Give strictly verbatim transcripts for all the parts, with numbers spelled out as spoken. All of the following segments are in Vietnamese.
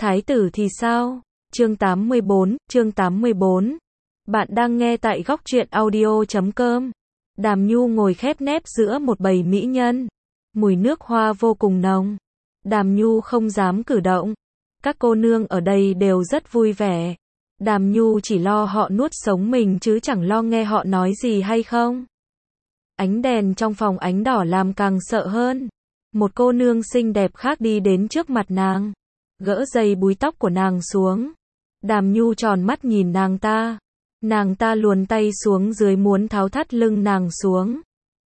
Thái tử thì sao? Chương tám mươi bốn, chương tám mươi bốn. Bạn đang nghe tại góc truyện audio chấm com. Đàm Nhu ngồi khép nép giữa một bầy mỹ nhân. Mùi nước hoa vô cùng nồng. Đàm Nhu không dám cử động. Các cô nương ở đây đều rất vui vẻ. Đàm Nhu chỉ lo họ nuốt sống mình chứ chẳng lo nghe họ nói gì hay không. Ánh đèn trong phòng ánh đỏ làm càng sợ hơn. Một cô nương xinh đẹp khác đi đến trước mặt nàng, gỡ dây búi tóc của nàng xuống. Đàm Nhu tròn mắt nhìn nàng ta. Nàng ta luồn tay xuống dưới muốn tháo thắt lưng nàng xuống.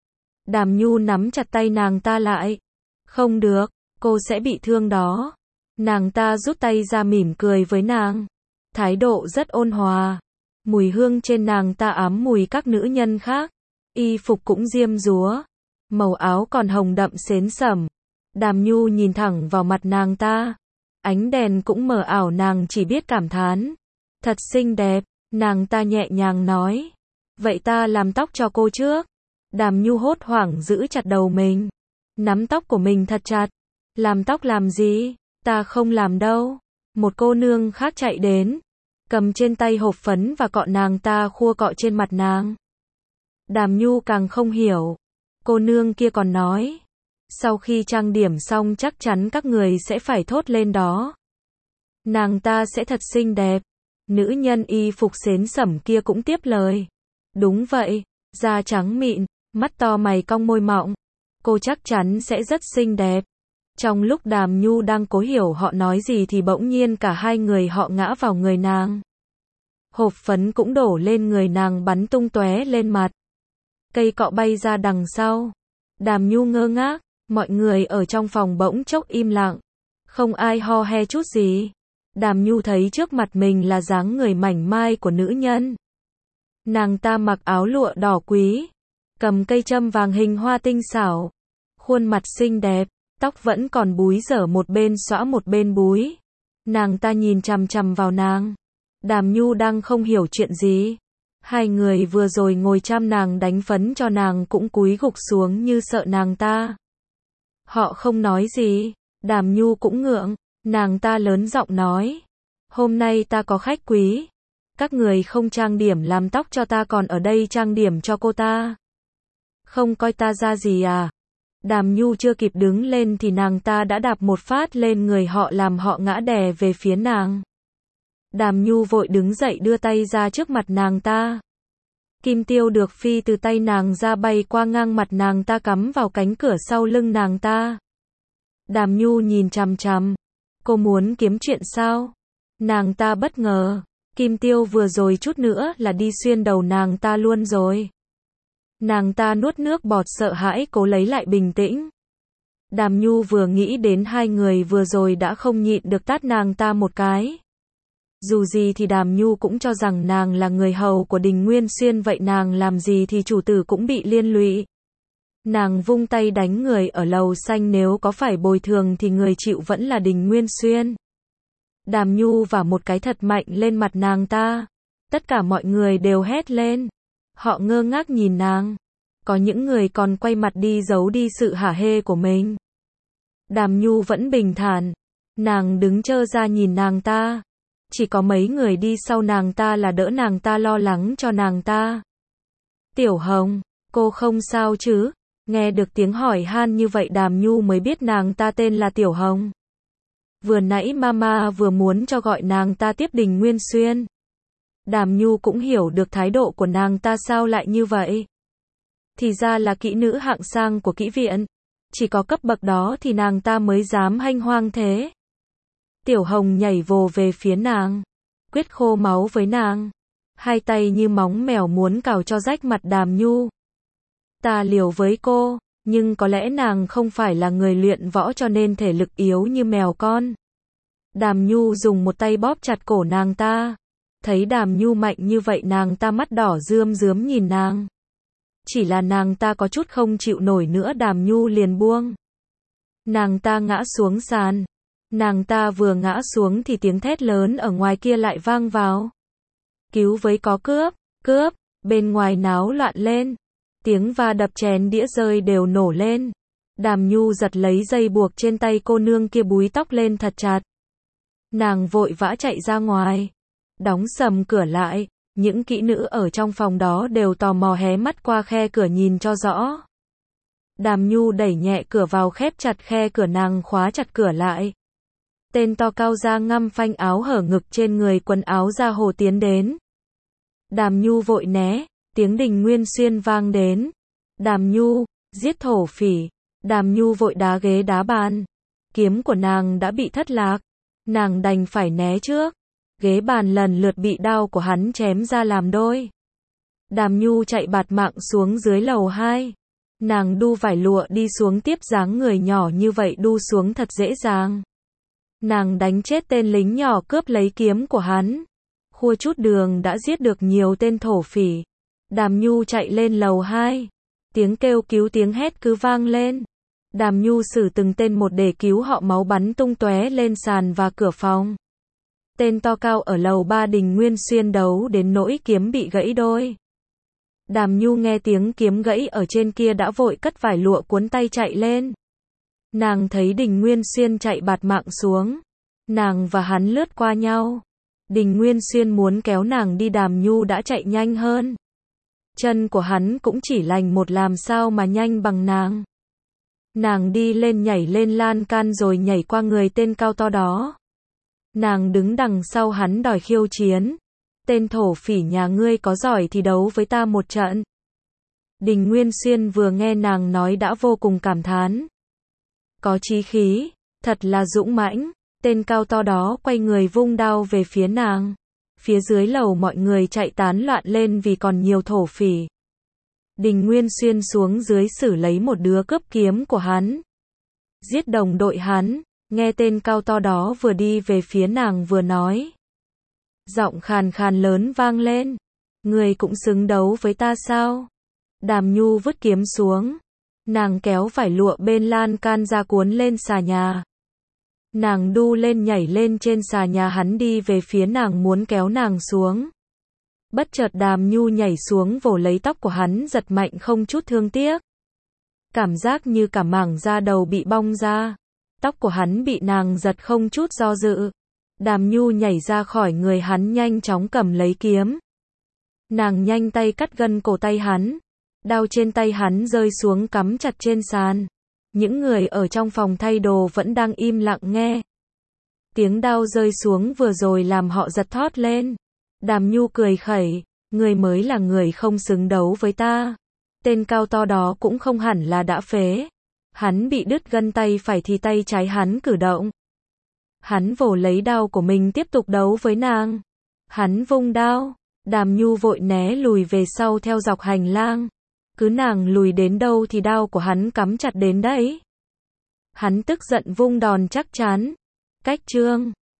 Đàm Nhu nắm chặt tay nàng ta lại. Không được, cô sẽ bị thương đó. Nàng ta rút tay ra mỉm cười với nàng. Thái độ rất ôn hòa. Mùi hương trên nàng ta ám mùi các nữ nhân khác. Y phục cũng diêm dúa. Màu áo còn hồng đậm xến sẩm. Đàm Nhu nhìn thẳng vào mặt nàng ta. Ánh đèn cũng mờ ảo, nàng chỉ biết cảm thán. Thật xinh đẹp, nàng ta nhẹ nhàng nói. Vậy ta làm tóc cho cô trước. Đàm Nhu hốt hoảng giữ chặt đầu mình. Nắm tóc của mình thật chặt. Làm tóc làm gì? Ta không làm đâu. Một cô nương khác chạy đến. Cầm trên tay hộp phấn và cọ nàng ta khua cọ trên mặt nàng. Đàm Nhu càng không hiểu. Cô nương kia còn nói. Sau khi trang điểm xong chắc chắn các người sẽ phải thốt lên đó. Nàng ta sẽ thật xinh đẹp. Nữ nhân y phục xến sẩm kia cũng tiếp lời. Đúng vậy, da trắng mịn, mắt to mày cong môi mọng. Cô chắc chắn sẽ rất xinh đẹp. Trong lúc Đàm Nhu đang cố hiểu họ nói gì thì bỗng nhiên cả hai người họ ngã vào người nàng. Hộp phấn cũng đổ lên người nàng bắn tung tóe lên mặt. Cây cọ bay ra đằng sau. Đàm Nhu ngơ ngác. Mọi người ở trong phòng bỗng chốc im lặng. Không ai ho he chút gì. Đàm Nhu thấy trước mặt mình là dáng người mảnh mai của nữ nhân. Nàng ta mặc áo lụa đỏ quý. Cầm cây châm vàng hình hoa tinh xảo. Khuôn mặt xinh đẹp. Tóc vẫn còn búi rỡ một bên xõa một bên búi. Nàng ta nhìn chằm chằm vào nàng. Đàm Nhu đang không hiểu chuyện gì. Hai người vừa rồi ngồi chăm nàng đánh phấn cho nàng cũng cúi gục xuống như sợ nàng ta. Họ không nói gì. Đàm Nhu cũng ngượng. Nàng ta lớn giọng nói. Hôm nay ta có khách quý. Các người không trang điểm làm tóc cho ta còn ở đây trang điểm cho cô ta. Không coi ta ra gì à? Đàm Nhu chưa kịp đứng lên thì nàng ta đã đạp một phát lên người họ làm họ ngã đè về phía nàng. Đàm Nhu vội đứng dậy đưa tay ra trước mặt nàng ta. Kim tiêu được phi từ tay nàng ra bay qua ngang mặt nàng ta cắm vào cánh cửa sau lưng nàng ta. Đàm Nhu nhìn chằm chằm. Cô muốn kiếm chuyện sao? Nàng ta bất ngờ. Kim tiêu vừa rồi chút nữa là đi xuyên đầu nàng ta luôn rồi. Nàng ta nuốt nước bọt sợ hãi cố lấy lại bình tĩnh. Đàm Nhu vừa nghĩ đến hai người vừa rồi đã không nhịn được tát nàng ta một cái. Dù gì thì Đàm Nhu cũng cho rằng nàng là người hầu của Đình Nguyên Xuyên, vậy nàng làm gì thì chủ tử cũng bị liên lụy. Nàng vung tay đánh người ở lầu xanh, nếu có phải bồi thường thì người chịu vẫn là Đình Nguyên Xuyên. Đàm Nhu vả một cái thật mạnh lên mặt nàng ta. Tất cả mọi người đều hét lên. Họ ngơ ngác nhìn nàng. Có những người còn quay mặt đi giấu đi sự hả hê của mình. Đàm Nhu vẫn bình thản. Nàng đứng trơ ra nhìn nàng ta. Chỉ có mấy người đi sau nàng ta là đỡ nàng ta, lo lắng cho nàng ta. Tiểu Hồng, cô không sao chứ? Nghe được tiếng hỏi han như vậy Đàm Nhu mới biết nàng ta tên là Tiểu Hồng. Vừa nãy mama vừa muốn cho gọi nàng ta tiếp Đình Nguyên Xuyên. Đàm Nhu cũng hiểu được thái độ của nàng ta sao lại như vậy. Thì ra là kỹ nữ hạng sang của kỹ viện. Chỉ có cấp bậc đó thì nàng ta mới dám hanh hoang thế. Tiểu Hồng nhảy vồ về phía nàng. Quyết khô máu với nàng. Hai tay như móng mèo muốn cào cho rách mặt Đàm Nhu. Ta liều với cô. Nhưng có lẽ nàng không phải là người luyện võ cho nên thể lực yếu như mèo con. Đàm Nhu dùng một tay bóp chặt cổ nàng ta. Thấy Đàm Nhu mạnh như vậy nàng ta mắt đỏ rươm rướm nhìn nàng. Chỉ là nàng ta có chút không chịu nổi nữa, Đàm Nhu liền buông. Nàng ta ngã xuống sàn. Nàng ta vừa ngã xuống thì tiếng thét lớn ở ngoài kia lại vang vào. Cứu với, có cướp, cướp, bên ngoài náo loạn lên. Tiếng va đập chén đĩa rơi đều nổ lên. Đàm Nhu giật lấy dây buộc trên tay cô nương kia búi tóc lên thật chặt. Nàng vội vã chạy ra ngoài, đóng sầm cửa lại, những kỹ nữ ở trong phòng đó đều tò mò hé mắt qua khe cửa nhìn cho rõ. Đàm Nhu đẩy nhẹ cửa vào khép chặt khe cửa, nàng khóa chặt cửa lại. Tên to cao da ngăm phanh áo hở ngực trên người quần áo da hồ tiến đến. Đàm Nhu vội né, tiếng Đình Nguyên Xuyên vang đến. Đàm Nhu, giết thổ phỉ. Đàm Nhu vội đá ghế đá bàn. Kiếm của nàng đã bị thất lạc. Nàng đành phải né trước. Ghế bàn lần lượt bị đao của hắn chém ra làm đôi. Đàm Nhu chạy bạt mạng xuống dưới lầu hai. Nàng đu vải lụa đi xuống, tiếp dáng người nhỏ như vậy đu xuống thật dễ dàng. Nàng đánh chết tên lính nhỏ cướp lấy kiếm của hắn. Khua chút đường đã giết được nhiều tên thổ phỉ. Đàm Nhu chạy lên lầu hai. Tiếng kêu cứu tiếng hét cứ vang lên. Đàm Nhu xử từng tên một để cứu họ, máu bắn tung tóe lên sàn và cửa phòng. Tên to cao ở lầu ba Đình Nguyên Xuyên đấu đến nỗi kiếm bị gãy đôi. Đàm Nhu nghe tiếng kiếm gãy ở trên kia đã vội cất vải lụa cuốn tay chạy lên. Nàng thấy Đình Nguyên Xuyên chạy bạt mạng xuống. Nàng và hắn lướt qua nhau. Đình Nguyên Xuyên muốn kéo nàng đi, Đàm Nhu đã chạy nhanh hơn. Chân của hắn cũng chỉ lành một, làm sao mà nhanh bằng nàng. Nàng đi lên nhảy lên lan can rồi nhảy qua người tên cao to đó. Nàng đứng đằng sau hắn đòi khiêu chiến. Tên thổ phỉ nhà ngươi có giỏi thì đấu với ta một trận. Đình Nguyên Xuyên vừa nghe nàng nói đã vô cùng cảm thán. Có chí khí, thật là dũng mãnh. Tên cao to đó quay người vung đao về phía nàng. Phía dưới lầu mọi người chạy tán loạn lên vì còn nhiều thổ phỉ. Đình Nguyên Xuyên xuống dưới xử lấy một đứa cướp kiếm của hắn. Giết đồng đội hắn. Nghe tên cao to đó vừa đi về phía nàng vừa nói. Giọng khàn khàn lớn vang lên. Người cũng xứng đấu với ta sao? Đàm Nhu vứt kiếm xuống. Nàng kéo vải lụa bên lan can ra cuốn lên xà nhà. Nàng đu lên nhảy lên trên xà nhà, hắn đi về phía nàng muốn kéo nàng xuống. Bất chợt Đàm Nhu nhảy xuống vồ lấy tóc của hắn giật mạnh không chút thương tiếc. Cảm giác như cả mảng da đầu bị bong ra. Tóc của hắn bị nàng giật không chút do dự. Đàm Nhu nhảy ra khỏi người hắn nhanh chóng cầm lấy kiếm. Nàng nhanh tay cắt gân cổ tay hắn. Đao trên tay hắn rơi xuống cắm chặt trên sàn. Những người ở trong phòng thay đồ vẫn đang im lặng nghe. Tiếng đao rơi xuống vừa rồi làm họ giật thót lên. Đàm Nhu cười khẩy, người mới là người không xứng đấu với ta. Tên cao to đó cũng không hẳn là đã phế. Hắn bị đứt gân tay phải thì tay trái hắn cử động. Hắn vồ lấy đao của mình tiếp tục đấu với nàng. Hắn vung đao. Đàm Nhu vội né lùi về sau theo dọc hành lang. Cứ nàng lùi đến đâu thì đao của hắn cắm chặt đến đấy. Hắn tức giận vung đòn chắc chắn. Cách chương